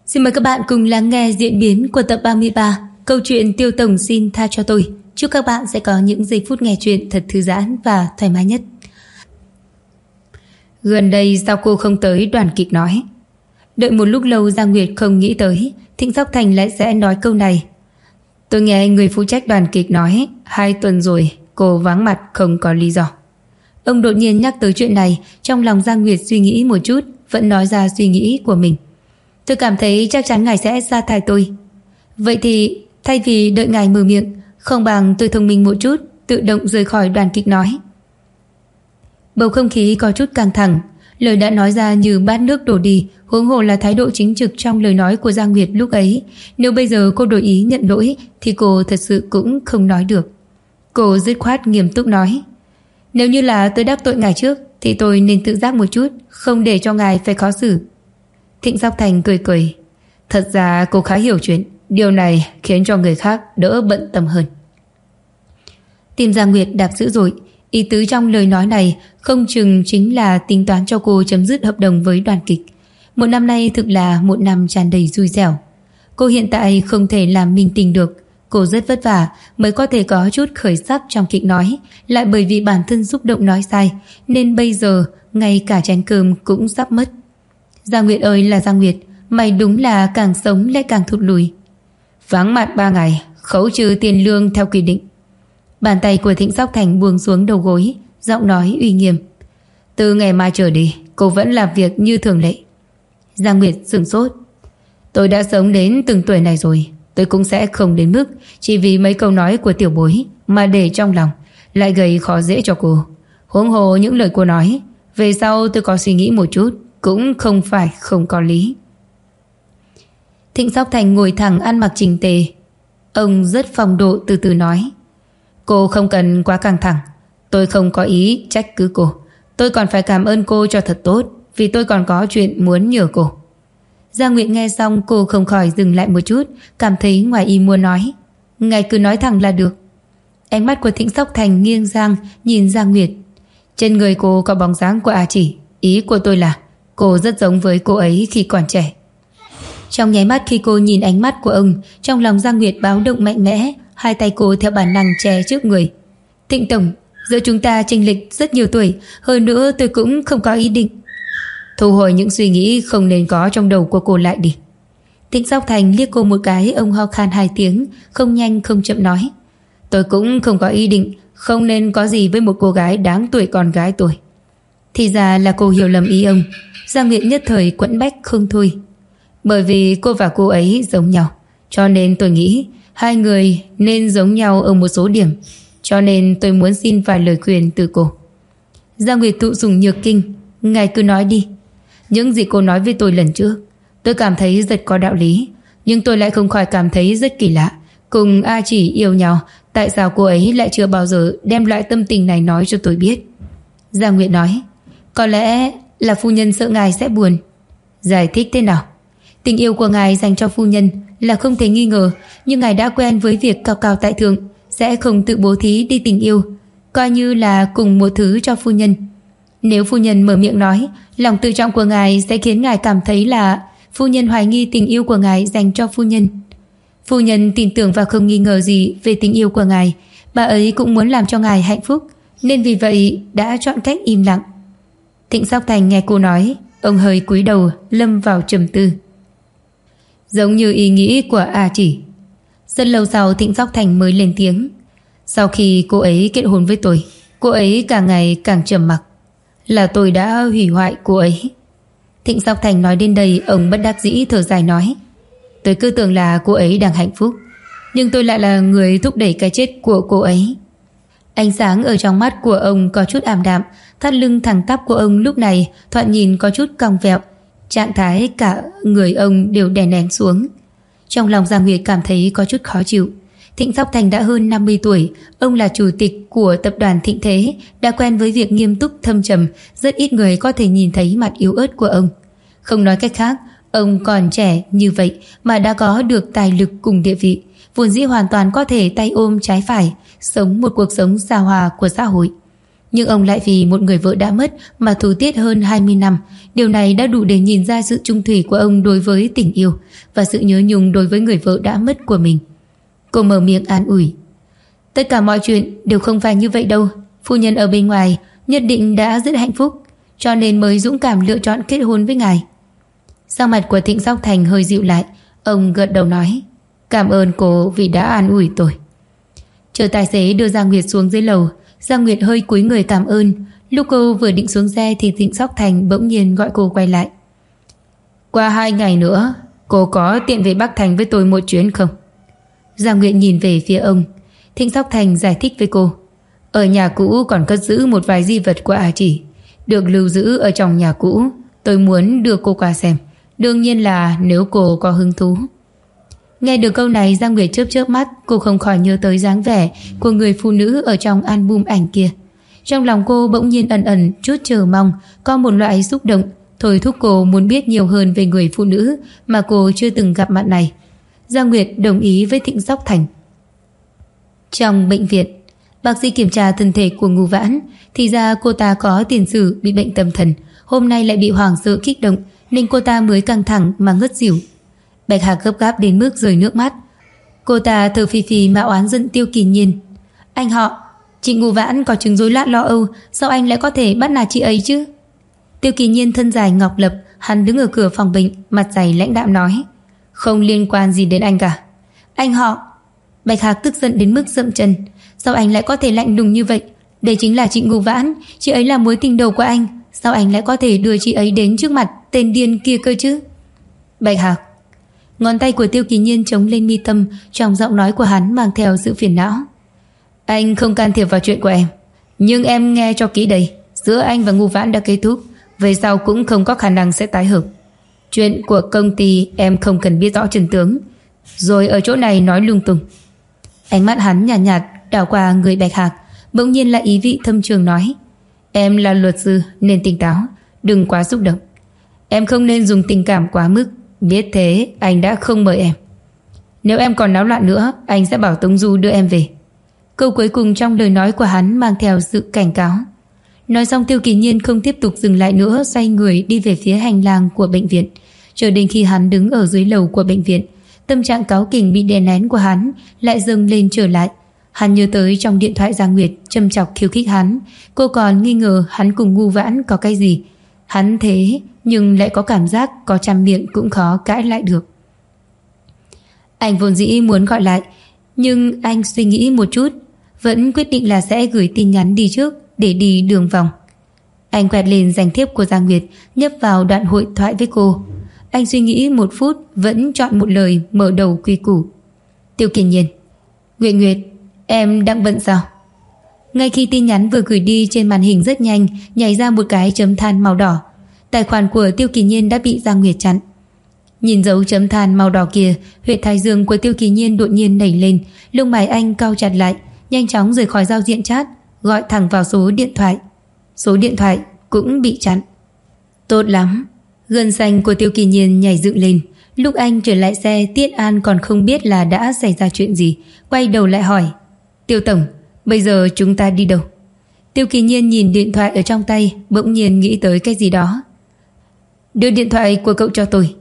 Xin mời các bạn cùng lắng nghe diễn biến của tập 33 câu chuyện Tiêu Tổng xin tha cho tôi. Chúc các bạn sẽ có những giây phút nghe chuyện thật thư giãn và thoải mái nhất. Gần đây sao cô không tới đoàn kịch nói? Đợi một lúc lâu Giang Nguyệt không nghĩ tới Thịnh Sóc Thành lại sẽ nói câu này. Tôi nghe người phụ trách đoàn kịch nói 2 tuần rồi cô vắng mặt không có lý do. Ông đột nhiên nhắc tới chuyện này, trong lòng Giang Nguyệt suy nghĩ một chút, vẫn nói ra suy nghĩ của mình. Tôi cảm thấy chắc chắn ngài sẽ sa thải tôi. Vậy thì thay vì đợi ngài mở miệng, không bằng tôi thông minh một chút, tự động rời khỏi đoàn kịch nói. Bầu không khí có chút căng thẳng, lời đã nói ra như bát nước đổ đi, huống hồ là thái độ chính trực trong lời nói của Giang Nguyệt lúc ấy. Nếu bây giờ cô đổi ý nhận lỗi thì cô thật sự cũng không nói được. Cô dứt khoát nghiêm túc nói, nếu như là tôi đắc tội ngài trước thì tôi nên tự giác một chút, không để cho ngài phải khó xử. Thịnh Sóc Thành cười cười, thật ra cô khá hiểu chuyện, điều này khiến cho người khác đỡ bận tâm hơn. Tim Giang Nguyệt đạp dữ dội, ý tứ trong lời nói này không chừng chính là tính toán cho cô chấm dứt hợp đồng với đoàn kịch. Một năm nay thực là một năm tràn đầy xui xẻo. Cô hiện tại không thể làm minh tinh được, cô rất vất vả mới có thể có chút khởi sắc trong kịch nói, lại bởi vì bản thân xúc động nói sai nên bây giờ ngay cả chén cơm cũng sắp mất. Giang Nguyệt ơi là Giang Nguyệt, mày đúng là càng sống lại càng thụt lùi. Vắng mặt 3 ngày, khấu trừ tiền lương theo quy định. Bàn tay của Thịnh Sóc Thành buông xuống đầu gối, giọng nói uy nghiêm. Từ ngày mai trở đi, cô vẫn làm việc như thường lệ. Giang Nguyệt sửng sốt. Tôi đã sống đến từng tuổi này rồi, tôi cũng sẽ không đến mức chỉ vì mấy câu nói của tiểu bối mà để trong lòng, lại gây khó dễ cho cô. Huống hồ những lời cô nói, về sau tôi có suy nghĩ một chút, cũng không phải không có lý. Thịnh Sóc Thành ngồi thẳng ăn mặc chỉnh tề. Ông rất phong độ từ từ nói, cô không cần quá căng thẳng, tôi không có ý trách cứ cô. Tôi còn phải cảm ơn cô cho thật tốt, vì tôi còn có chuyện muốn nhờ cô. Giang Nguyệt nghe xong cô không khỏi dừng lại một chút, cảm thấy ngoài ý muốn nói, ngài cứ nói thẳng là được. Ánh mắt của Thịnh Sóc Thành nghiêng sang nhìn Giang Nguyệt. Trên người cô có bóng dáng của A Chỉ, ý của tôi là cô rất giống với cô ấy khi còn trẻ. Trong nháy mắt khi cô nhìn ánh mắt của ông, trong lòng Giang Nguyệt báo động mạnh mẽ, hai tay cô theo bản năng che trước người. Thịnh Tổng, giữa chúng ta chênh lệch rất nhiều tuổi, hơn nữa tôi cũng không có ý định. Thu hồi những suy nghĩ không nên có trong đầu của cô lại đi. Thịnh Sóc Thành liếc cô một cái, ông ho khan 2 tiếng, không nhanh không chậm nói, tôi cũng không có ý định, không nên có gì với một cô gái đáng tuổi con gái tôi. Thì ra là cô hiểu lầm ý ông. Giang Nguyệt nhất thời quẫn bách không thôi. Bởi vì cô và cô ấy giống nhau, cho nên tôi nghĩ hai người nên giống nhau ở một số điểm, cho nên tôi muốn xin vài lời khuyên từ cô. Giang Nguyệt thụ sủng nhược kinh, ngài cứ nói đi. Những gì cô nói với tôi lần trước, tôi cảm thấy rất có đạo lý, nhưng tôi lại không khỏi cảm thấy rất kỳ lạ. Cùng A Chỉ yêu nhau, tại sao cô ấy lại chưa bao giờ đem loại tâm tình này nói cho tôi biết? Giang Nguyệt nói, có lẽ là phu nhân sợ ngài sẽ buồn. Giải thích thế nào? Tình yêu của ngài dành cho phu nhân là không thể nghi ngờ, nhưng ngài đã quen với việc cao cao tại thượng, sẽ không tự bố thí đi tình yêu, coi như là cùng một thứ cho phu nhân. Nếu phu nhân mở miệng nói, lòng tự trọng của ngài sẽ khiến ngài cảm thấy là phu nhân hoài nghi tình yêu của ngài dành cho phu nhân. Phu nhân tin tưởng và không nghi ngờ gì về tình yêu của ngài, bà ấy cũng muốn làm cho ngài hạnh phúc, nên vì vậy đã chọn cách im lặng. Thịnh Sóc Thành nghe cô nói, ông hơi cúi đầu lâm vào trầm tư. Giống như ý nghĩ của A Chỉ. Rất lâu sau Thịnh Sóc Thành mới lên tiếng. Sau khi cô ấy kết hôn với tôi, cô ấy càng ngày càng trầm mặc. Là tôi đã hủy hoại cô ấy. Thịnh Sóc Thành nói đến đây, ông bất đắc dĩ thở dài nói, tôi cứ tưởng là cô ấy đang hạnh phúc, nhưng tôi lại là người thúc đẩy cái chết của cô ấy. Ánh sáng ở trong mắt của ông có chút ảm đạm, thắt lưng thẳng tắp của ông lúc này thoạt nhìn có chút cong vẹo, trạng thái cả người ông đều đè nén xuống. Trong lòng Giang Nguyệt cảm thấy có chút khó chịu. Thịnh Sóc Thành đã hơn 50 tuổi, ông là chủ tịch của tập đoàn Thịnh Thế, đã quen với việc nghiêm túc thâm trầm, rất ít người có thể nhìn thấy mặt yếu ớt của ông. Không nói cách khác, ông còn trẻ như vậy mà đã có được tài lực cùng địa vị, vốn dĩ hoàn toàn có thể tay ôm trái phải, sống một cuộc sống xa hoa của xã hội. Nhưng ông lại vì một người vợ đã mất mà thủ tiết hơn 20 năm. Điều này đã đủ để nhìn ra sự trung thủy của ông đối với tình yêu và sự nhớ nhung đối với người vợ đã mất của mình. Cô mở miệng an ủi. Tất cả mọi chuyện đều không phải như vậy đâu. Phu nhân ở bên ngoài nhất định đã rất hạnh phúc, cho nên mới dũng cảm lựa chọn kết hôn với ngài. Sắc mặt của Thịnh Sóc Thành hơi dịu lại. Ông gật đầu nói, cảm ơn cô vì đã an ủi tôi. Chờ tài xế đưa Giang Nguyệt xuống dưới lầu, Giang Nguyệt hơi cúi người cảm ơn. Lúc cô vừa định xuống xe thì Thịnh Sóc Thành bỗng nhiên gọi cô quay lại. Qua 2 ngày nữa cô có tiện về Bắc Thành với tôi một chuyến không? Giang Nguyệt nhìn về phía ông. Thịnh Sóc Thành giải thích với cô, ở nhà cũ còn cất giữ một vài di vật của A Chỉ, được lưu giữ ở trong nhà cũ. Tôi muốn đưa cô qua xem, đương nhiên là nếu cô có hứng thú. Nghe được câu này, Giang Nguyệt chớp chớp mắt. Cô không khỏi nhớ tới dáng vẻ của người phụ nữ ở trong album ảnh kia. Trong lòng cô bỗng nhiên ẩn ẩn chút chờ mong, có một loại xúc động thôi thúc cô muốn biết nhiều hơn về người phụ nữ mà cô chưa từng gặp mặt này. Giang Nguyệt đồng ý với Thịnh Sóc Thành. Trong bệnh viện, bác sĩ kiểm tra thân thể của Ngô Vãn. Thì ra cô ta có tiền sử bị bệnh tâm thần, hôm nay lại bị hoảng sợ kích động nên cô ta mới căng thẳng mà ngất xỉu. Bạch Hạc gấp gáp đến mức rơi nước mắt. Cô ta thở phì phì mà oán giận Tiêu Kỳ Nhiên. Anh họ, chị Ngô Vãn có chứng rối loạn lo âu, sao anh lại có thể bắt nạt chị ấy chứ? Tiêu Kỳ Nhiên thân dài ngọc lập, hắn đứng ở cửa phòng bệnh, mặt dày lãnh đạm nói, không liên quan gì đến anh cả. Anh họ. Bạch Hạc tức giận đến mức dậm chân. Sao anh lại có thể lạnh lùng như vậy? Đây chính là chị Ngô Vãn, chị ấy là mối tình đầu của anh. Sao anh lại có thể đưa chị ấy đến trước mặt tên điên kia cơ chứ? Bạch Hạc. Ngón tay của Tiêu Kỳ Nhiên chống lên mi tâm, trong giọng nói của hắn mang theo sự phiền não. Anh không can thiệp vào chuyện của em, nhưng em nghe cho kỹ đây, giữa anh và Ngô Vãn đã kết thúc, về sau cũng không có khả năng sẽ tái hợp. Chuyện của công ty em không cần biết rõ chân tướng, rồi ở chỗ này nói lung tung. Ánh mắt hắn nhạt nhạt đảo qua người Bạch Hạc, bỗng nhiên lại ý vị thâm trường nói, em là luật sư nên tỉnh táo, đừng quá xúc động. Em không nên dùng tình cảm quá mức, biết thế anh đã không mời em. Nếu em còn náo loạn nữa, anh sẽ bảo Tống Du đưa em về. Câu cuối cùng trong lời nói của hắn mang theo sự cảnh cáo. Nói xong Tiêu Kỳ Nhiên không tiếp tục dừng lại nữa, xoay người đi về phía hành lang của bệnh viện. Chờ đến khi hắn đứng ở dưới lầu của bệnh viện, tâm trạng cáu kỉnh bị đè nén của hắn lại dâng lên trở lại. Hắn nhớ tới trong điện thoại Giang Nguyệt châm chọc khiêu khích hắn. Cô còn nghi ngờ hắn cùng Ngô Vãn có cái gì. Hắn thế nhưng lại có cảm giác có trăm miệng cũng khó cãi lại được. Anh vốn dĩ muốn gọi lại, nhưng anh suy nghĩ một chút, vẫn quyết định là sẽ gửi tin nhắn đi trước để đi đường vòng. Anh quẹt lên danh thiếp của Giang Nguyệt, nhấp vào đoạn hội thoại với cô. Anh suy nghĩ một phút, vẫn chọn một lời mở đầu quy củ. Tiêu Kỳ Nhiên. Nguyệt Nguyệt, em đang bận sao? Ngay khi tin nhắn vừa gửi đi, trên màn hình rất nhanh nhảy ra một cái chấm than màu đỏ. Tài khoản của Tiêu Kỳ Nhiên đã bị Giang Nguyệt chặn. Nhìn dấu chấm than màu đỏ kia, huyệt thái dương của Tiêu Kỳ Nhiên đột nhiên nảy lên, lông mày anh cau chặt lại, nhanh chóng rời khỏi giao diện chat, gọi thẳng vào số điện thoại. Số điện thoại cũng bị chặn. Tốt lắm. Gân xanh của Tiêu Kỳ Nhiên nhảy dựng lên. Lúc anh trở lại xe, Tiết An còn không biết là đã xảy ra chuyện gì, quay đầu lại hỏi, Tiêu tổng, bây giờ chúng ta đi đâu? Tiêu Kỳ Nhiên nhìn điện thoại ở trong tay, bỗng nhiên nghĩ tới cái gì đó. Đưa điện thoại của cậu cho tôi.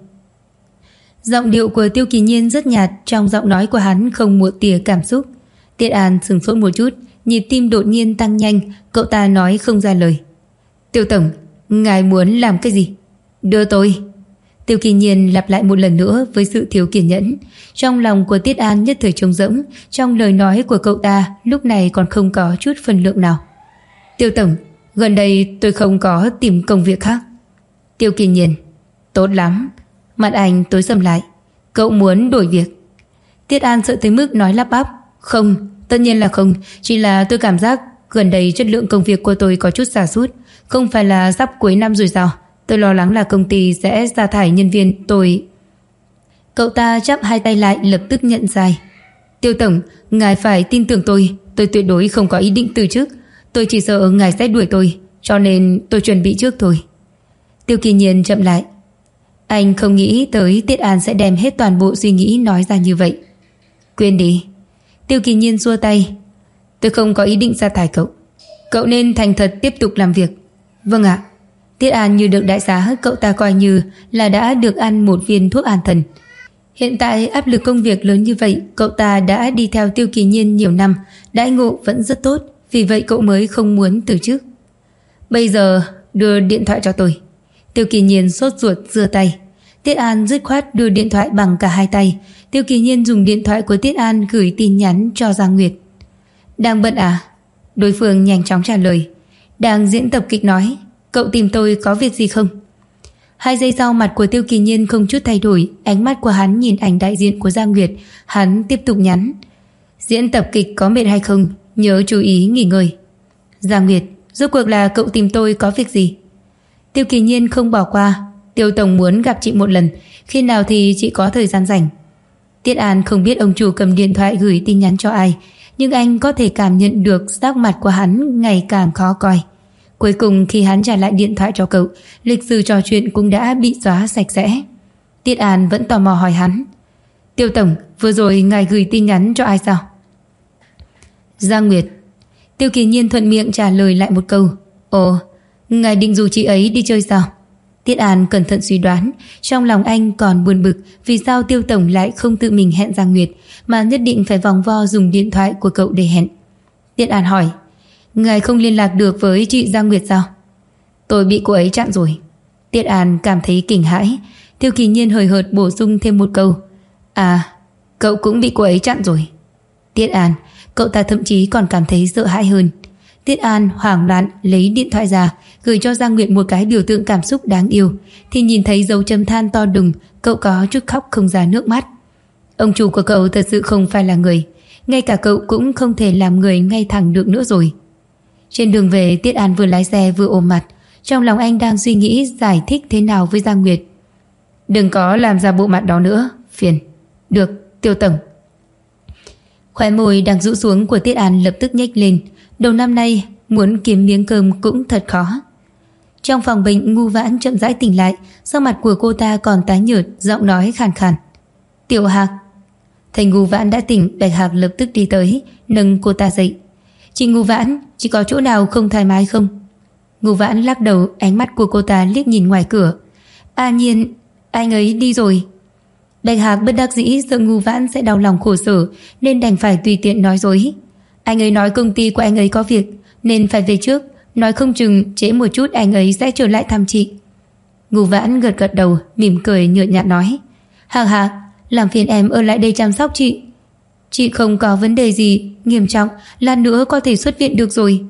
Giọng điệu của Tiêu Kỳ Nhiên rất nhạt, trong giọng nói của hắn không một tia cảm xúc. Tiết An sửng sốt một chút, nhịp tim đột nhiên tăng nhanh, cậu ta nói không ra lời. Tiêu tổng, ngài muốn làm cái gì? Đưa tôi. Tiêu Kỳ Nhiên lặp lại một lần nữa với sự thiếu kiên nhẫn. Trong lòng của Tiết An nhất thời trống rỗng, trong lời nói của cậu ta lúc này còn không có chút phân lượng nào. Tiêu tổng, gần đây tôi không có tìm công việc khác. Tiêu Kỳ Nhiên. Tốt lắm. Mặt anh tối sầm lại. Cậu muốn đổi việc? Tiết An sợ tới mức nói lắp bắp. Không, tất nhiên là không, chỉ là tôi cảm giác gần đây chất lượng công việc của tôi có chút sa sút. Không phải là sắp cuối năm rồi sao? Tôi lo lắng là công ty sẽ sa thải nhân viên tôi. Cậu ta chắp hai tay lại, lập tức nhận sai. Tiêu tổng, ngài phải tin tưởng tôi tuyệt đối không có ý định từ chức. Tôi chỉ sợ ngài sẽ đuổi tôi, cho nên tôi chuẩn bị trước thôi. Tiêu Kỳ Nhiên chậm lại. Anh không nghĩ tới Tiết An sẽ đem hết toàn bộ suy nghĩ nói ra như vậy. Quên đi. Tiêu Kỳ Nhiên xua tay. Tôi không có ý định sa thải cậu. Cậu nên thành thật tiếp tục làm việc. Vâng ạ. Tiết An như được đại xá, cậu ta coi như là đã được ăn một viên thuốc an thần. Hiện tại áp lực công việc lớn như vậy, cậu ta đã đi theo Tiêu Kỳ Nhiên nhiều năm, đãi ngộ vẫn rất tốt, vì vậy cậu mới không muốn từ chức. Bây giờ đưa điện thoại cho tôi. Tiêu Kỳ Nhiên sốt ruột giơ tay. Tiết An dứt khoát đưa điện thoại bằng cả hai tay. Tiêu Kỳ Nhiên dùng điện thoại của Tiết An gửi tin nhắn cho Giang Nguyệt. Đang bận à? Đối phương nhanh chóng trả lời. Đang diễn tập kịch nói. Cậu tìm tôi có việc gì không? 2 giây sau, mặt của Tiêu Kỳ Nhiên không chút thay đổi, ánh mắt của hắn nhìn ảnh đại diện của Giang Nguyệt. Hắn tiếp tục nhắn. Diễn tập kịch có mệt hay không? Nhớ chú ý nghỉ ngơi. Giang Nguyệt, rốt cuộc là cậu tìm tôi có việc gì? Tiêu Kỳ Nhiên không bỏ qua. Tiêu tổng muốn gặp chị một lần, khi nào thì chị có thời gian rảnh. Tiết An không biết ông chủ cầm điện thoại gửi tin nhắn cho ai, nhưng anh có thể cảm nhận được sắc mặt của hắn ngày càng khó coi. Cuối cùng khi hắn trả lại điện thoại cho cậu, lịch sử trò chuyện cũng đã bị xóa sạch sẽ. Tiết An vẫn tò mò hỏi hắn. Tiêu tổng, vừa rồi ngài gửi tin nhắn cho ai sao? Giang Nguyệt. Tiêu Kỳ Nhiên thuận miệng trả lời lại một câu. Ồ, ngài định rủ chị ấy đi chơi sao? Tiết An cẩn thận suy đoán, trong lòng anh còn buồn bực vì sao Tiêu tổng lại không tự mình hẹn Giang Nguyệt, mà nhất định phải vòng vo dùng điện thoại của cậu để hẹn. Tiết An hỏi. Ngài không liên lạc được với chị Giang Nguyệt sao? Tôi bị cô ấy chặn rồi. Tiết An cảm thấy kinh hãi. Tiêu Kỳ Nhiên hời hợt bổ sung thêm một câu. À, cậu cũng bị cô ấy chặn rồi. Tiết An, cậu ta thậm chí còn cảm thấy sợ hãi hơn. Tiết An hoảng loạn lấy điện thoại ra, gửi cho Giang Nguyệt một cái biểu tượng cảm xúc đáng yêu, thì nhìn thấy dấu chấm than to đùng, cậu có chút khóc không ra nước mắt. Ông chủ của cậu thật sự không phải là người, ngay cả cậu cũng không thể làm người ngay thẳng được nữa rồi. Trên đường về, Tiết An vừa lái xe vừa ôm mặt, trong lòng anh đang suy nghĩ giải thích thế nào với Giang Nguyệt. Đừng có làm ra bộ mặt đó nữa, phiền. Được, Tiêu tổng. Khóe môi đang rũ xuống của Tiết An lập tức nhếch lên. Đầu năm nay muốn kiếm miếng cơm cũng thật khó. Trong phòng bệnh, Ngu Vãn chậm rãi tỉnh lại, sắc mặt của cô ta còn tái nhợt, giọng nói khàn khàn. Tiểu Hạc. Thấy Ngu Vãn đã tỉnh, Bạch Hạc lập tức đi tới, nâng cô ta dậy. Chị Ngu Vãn, chị có chỗ nào không thoải mái không? Ngu Vãn lắc đầu, ánh mắt của cô ta liếc nhìn ngoài cửa. A Nhiên, anh ấy đi rồi. Bạch Hạc bất đắc dĩ sợ Ngu Vãn sẽ đau lòng khổ sở, nên đành phải tùy tiện nói dối. Anh ấy nói công ty của anh ấy có việc nên phải về trước, nói không chừng trễ một chút anh ấy sẽ trở lại thăm chị. Ngu Vãn gật gật đầu, mỉm cười nhợt nhạt nói. Hạc Hạc, làm phiền em ở lại đây chăm sóc chị. Chị không có vấn đề gì nghiêm trọng, lát nữa có thể xuất viện được rồi.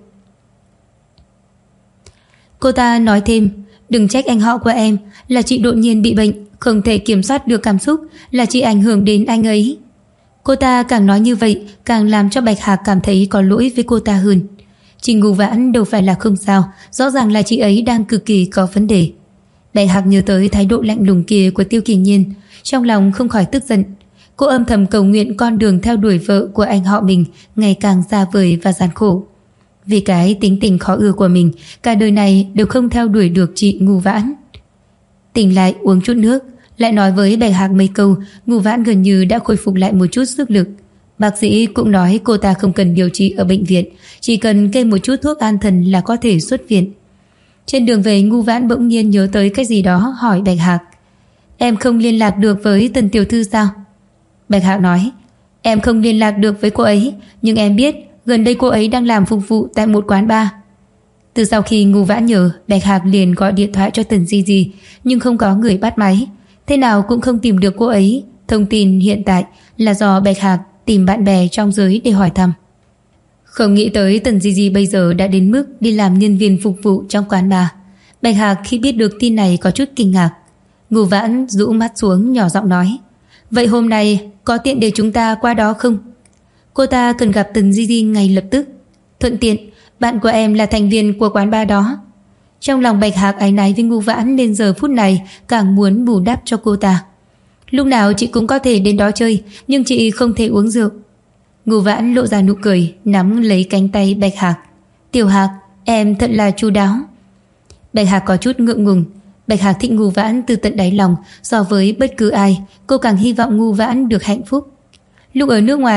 Cô ta nói thêm. Đừng trách anh họ của em, là chị đột nhiên bị bệnh, không thể kiểm soát được cảm xúc, là chị ảnh hưởng đến anh ấy. Cô ta càng nói như vậy, càng làm cho Bạch Hạc cảm thấy có lỗi với cô ta hơn. Chị Ngu Vãn đâu phải là không sao, rõ ràng là chị ấy đang cực kỳ có vấn đề. Bạch Hạc nhớ tới thái độ lạnh lùng kia của Tiêu Kỳ Nhiên, trong lòng không khỏi tức giận. Cô âm thầm cầu nguyện con đường theo đuổi vợ của anh họ mình ngày càng xa vời và gian khổ. Vì cái tính tình khó ưa của mình, cả đời này đều không theo đuổi được chị Ngu Vãn. Tỉnh lại uống chút nước, lại nói với Bạch Hạc mấy câu, Ngu Vãn gần như đã khôi phục lại một chút sức lực. Bác sĩ cũng nói cô ta không cần điều trị ở bệnh viện, chỉ cần kê một chút thuốc an thần là có thể xuất viện. Trên đường về, Ngu Vãn bỗng nhiên nhớ tới cái gì đó, hỏi Bạch Hạc. Em không liên lạc được với Tần tiểu thư sao? Bạch Hạc nói. Em không liên lạc được với cô ấy, nhưng em biết gần đây cô ấy đang làm phục vụ tại một quán bar. Từ sau khi Ngu Vãn nhờ, Bạch Hạc liền gọi điện thoại cho Tần Di Di, nhưng không có người bắt máy. Thế nào cũng không tìm được cô ấy. Thông tin hiện tại là do Bạch Hạc tìm bạn bè trong giới để hỏi thăm. Không nghĩ tới Tần Di Di bây giờ đã đến mức đi làm nhân viên phục vụ trong quán bar. Bạch Hạc khi biết được tin này có chút kinh ngạc. Ngu Vãn rũ mắt xuống nhỏ giọng nói. Vậy hôm nay có tiện để chúng ta qua đó không? Cô ta cần gặp Tần Di Di ngay lập tức. Thuận tiện, bạn của em là thành viên của quán bar đó. Trong lòng Bạch Hạc áy náy với Ngu Vãn nên giờ phút này càng muốn bù đắp cho cô ta. Lúc nào chị cũng có thể đến đó chơi, nhưng chị không thể uống rượu. Ngu Vãn lộ ra nụ cười, nắm lấy cánh tay Bạch Hạc. Tiểu Hạc, em thật là chu đáo. Bạch Hạc có chút ngượng ngùng. Bạch Hạc thích Ngu Vãn từ tận đáy lòng, so với bất cứ ai, cô càng hy vọng Ngu Vãn được hạnh phúc. Lúc ở nước ngoài,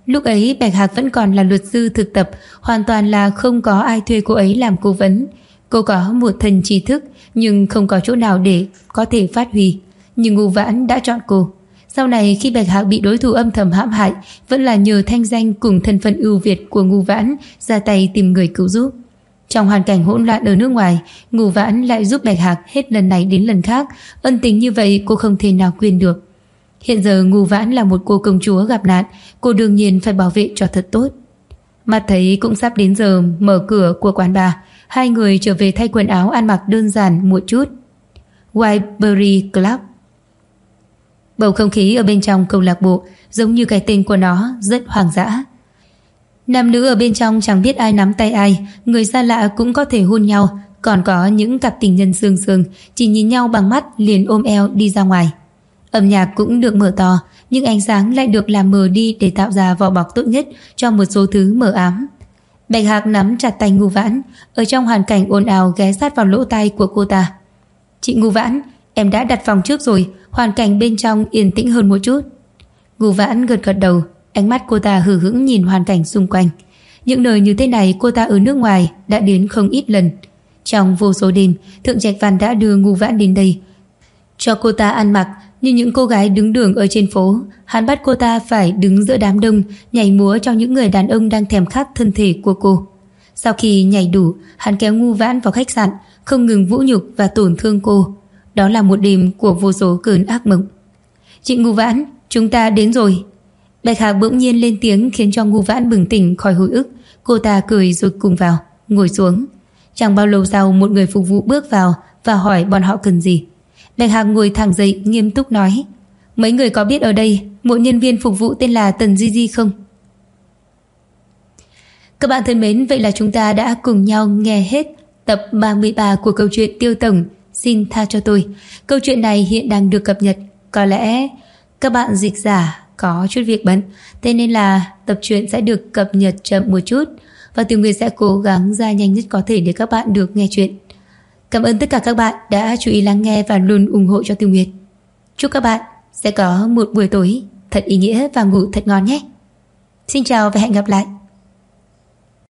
Lúc ấy Bạch Hạc vẫn còn là luật sư thực tập, hoàn toàn là không có ai thuê cô ấy làm cố vấn. Cô có một thân trí thức nhưng không có chỗ nào để có thể phát huy. Nhưng Ngô Vãn đã chọn cô. Sau này khi Bạch Hạc bị đối thủ âm thầm hãm hại, vẫn là nhờ thanh danh cùng thân phận ưu việt của Ngô Vãn ra tay tìm người cứu giúp. Trong hoàn cảnh hỗn loạn ở nước ngoài, Ngô Vãn lại giúp Bạch Hạc hết lần này đến lần khác. Ân tình như vậy cô không thể nào quên được. Hiện giờ Ngô Vãn là một cô công chúa gặp nạn, cô đương nhiên phải bảo vệ cho thật tốt. Mắt thấy cũng sắp đến giờ mở cửa của quán bar, hai người trở về thay quần áo ăn mặc đơn giản một chút. Whiteberry Club. Bầu không khí ở bên trong câu lạc bộ giống như cái tên của nó, rất hoang dã. Nam nữ ở bên trong chẳng biết ai nắm tay ai, người xa lạ cũng có thể hôn nhau, còn có những cặp tình nhân sương sương chỉ nhìn nhau bằng mắt liền ôm eo đi ra ngoài. Âm nhạc cũng được mở to, nhưng ánh sáng lại được làm mờ đi để tạo ra vỏ bọc tốt nhất cho một số thứ mờ ám. Bạch Hạc nắm chặt tay Ngô Vãn, ở trong hoàn cảnh ồn ào ghé sát vào lỗ tai của cô ta. Chị Ngô Vãn, em đã đặt phòng trước rồi, hoàn cảnh bên trong yên tĩnh hơn một chút. Ngô Vãn gật gật đầu, ánh mắt cô ta hờ hững nhìn hoàn cảnh xung quanh. Những nơi như thế này cô ta ở nước ngoài đã đến không ít lần. Trong vô số đêm, Thượng Trạch Văn đã đưa Ngô Vãn đến đây, cho cô ta ăn mặc như những cô gái đứng đường ở trên phố. Hắn bắt cô ta phải đứng giữa đám đông, nhảy múa cho những người đàn ông đang thèm khát thân thể của cô. Sau khi nhảy đủ, hắn kéo Ngô Vãn vào khách sạn, không ngừng vũ nhục và tổn thương cô. Đó là một đêm của vô số cơn ác mộng. Chị Ngô Vãn, chúng ta đến rồi. Bạch Hạc bỗng nhiên lên tiếng khiến cho Ngô Vãn bừng tỉnh khỏi hồi ức. Cô ta cười rồi cùng vào, ngồi xuống. Chẳng bao lâu sau, một người phục vụ bước vào và hỏi bọn họ cần gì. Bạch Hạc ngồi thẳng dậy nghiêm túc nói: Mấy người có biết ở đây một nhân viên phục vụ tên là Tần Di Di không? Các bạn thân mến, vậy là chúng ta đã cùng nhau nghe hết tập 33 của câu chuyện Tiêu Tổng Xin Tha Cho Tôi. Câu chuyện này hiện đang được cập nhật. Có lẽ các bạn dịch giả có chút việc bận, thế nên là tập truyện sẽ được cập nhật chậm một chút, và Tiểu Nguyệt sẽ cố gắng ra nhanh nhất có thể để các bạn được nghe chuyện. Cảm ơn tất cả các bạn đã chú ý lắng nghe và luôn ủng hộ cho Tiểu Nguyệt. Chúc các bạn sẽ có một buổi tối thật ý nghĩa và ngủ thật ngon nhé. Xin chào và hẹn gặp lại.